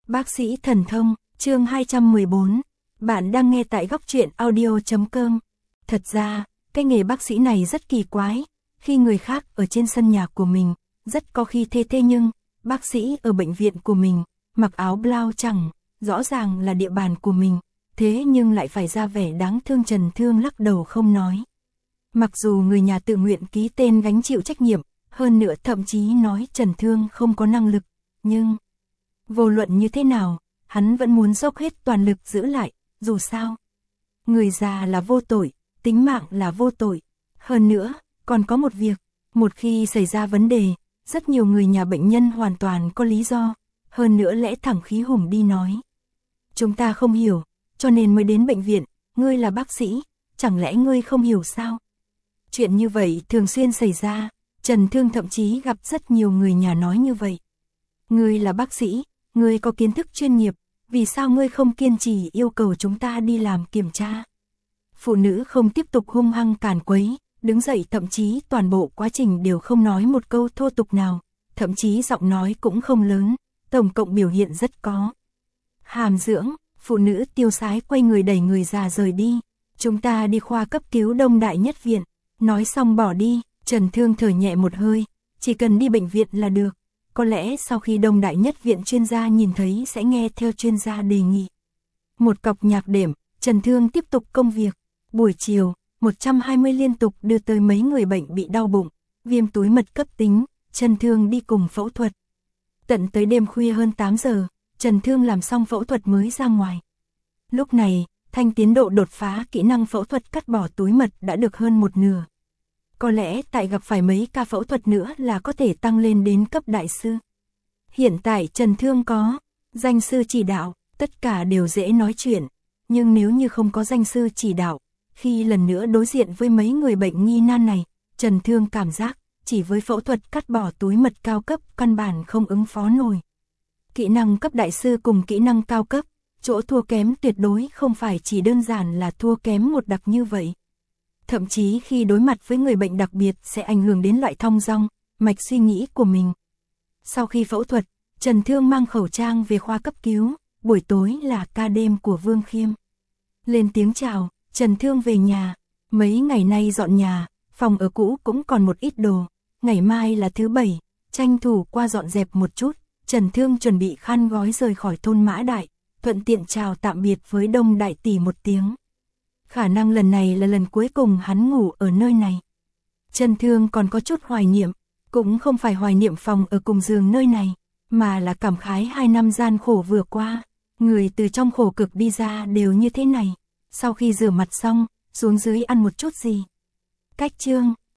Bác sĩ thần thông, chương 214. Bạn đang nghe tại góc truyện audio.com. Thật ra, cái nghề bác sĩ này rất kỳ quái. Khi người khác ở trên sân nhà của mình, rất có khi thế nhưng, bác sĩ ở bệnh viện của mình, mặc áo blau chẳng, rõ ràng là địa bàn của mình, thế nhưng lại phải ra vẻ đáng thương. Trần Thương lắc đầu không nói. Mặc dù người nhà tự nguyện ký tên gánh chịu trách nhiệm, hơn nữa thậm chí nói Trần Thương không có năng lực, nhưng vô luận như thế nào, hắn vẫn muốn dốc hết toàn lực giữ lại, dù sao. Người già là vô tội, tính mạng là vô tội. Hơn nữa, còn có một việc, một khi xảy ra vấn đề, rất nhiều người nhà bệnh nhân hoàn toàn có lý do, hơn nữa lẽ thẳng khí hùng đi nói. Chúng ta không hiểu, cho nên mới đến bệnh viện, ngươi là bác sĩ, chẳng lẽ ngươi không hiểu sao? Chuyện như vậy thường xuyên xảy ra, Trần Thương thậm chí gặp rất nhiều người nhà nói như vậy. Ngươi là bác sĩ, ngươi có kiến thức chuyên nghiệp, vì sao ngươi không kiên trì yêu cầu chúng ta đi làm kiểm tra? Phụ nữ không tiếp tục hung hăng càn quấy, đứng dậy, thậm chí toàn bộ quá trình đều không nói một câu thô tục nào, thậm chí giọng nói cũng không lớn, tổng cộng biểu hiện rất có hàm dưỡng. Phụ nữ tiêu sái quay người đẩy người già rời đi. Chúng ta đi khoa cấp cứu Đông Đại Nhất Viện. Nói xong bỏ đi, Trần Thương thở nhẹ một hơi, chỉ cần đi bệnh viện là được. Có lẽ sau khi Đông Đại Nhất Viện chuyên gia nhìn thấy sẽ nghe theo chuyên gia đề nghị. Một cọc nhạc đệm, Trần Thương tiếp tục công việc. Buổi chiều, 120 liên tục đưa tới mấy người bệnh bị đau bụng, viêm túi mật cấp tính, Trần Thương đi cùng phẫu thuật. Tận tới đêm khuya hơn 8 giờ, Trần Thương làm xong phẫu thuật mới ra ngoài. Lúc này, Thanh tiến độ đột phá kỹ năng phẫu thuật cắt bỏ túi mật đã được hơn một nửa. Có lẽ tại gặp phải mấy ca phẫu thuật nữa là có thể tăng lên đến cấp đại sư. Hiện tại Trần Thương có danh sư chỉ đạo, tất cả đều dễ nói chuyện. Nhưng nếu như không có danh sư chỉ đạo, khi lần nữa đối diện với mấy người bệnh nghi nan này, Trần Thương cảm giác chỉ với phẫu thuật cắt bỏ túi mật cao cấp căn bản không ứng phó nổi. Kỹ năng cấp đại sư cùng kỹ năng cao cấp, chỗ thua kém tuyệt đối không phải chỉ đơn giản là thua kém một đặc như vậy. Thậm chí khi đối mặt với người bệnh đặc biệt sẽ ảnh hưởng đến loại thong dong, mạch suy nghĩ của mình. Sau khi phẫu thuật, Trần Thương mang khẩu trang về khoa cấp cứu, buổi tối là ca đêm của Vương Khiêm. Lên tiếng chào, Trần Thương về nhà, mấy ngày nay dọn nhà, phòng ở cũ cũng còn một ít đồ, ngày mai là thứ Bảy, tranh thủ qua dọn dẹp một chút. Trần Thương chuẩn bị khăn gói rời khỏi thôn Mã Đại, thuận tiện chào tạm biệt với Đông Đại tỷ một tiếng. Khả năng lần này là lần cuối cùng hắn ngủ ở nơi này. Trần Thương còn có chút hoài niệm, cũng không phải hoài niệm phòng ở cùng giường nơi này, mà là cảm khái 2 năm gian khổ vừa qua. Người từ trong khổ cực đi ra đều như thế này. Sau khi rửa mặt xong, xuống dưới ăn một chút gì. Cách chương,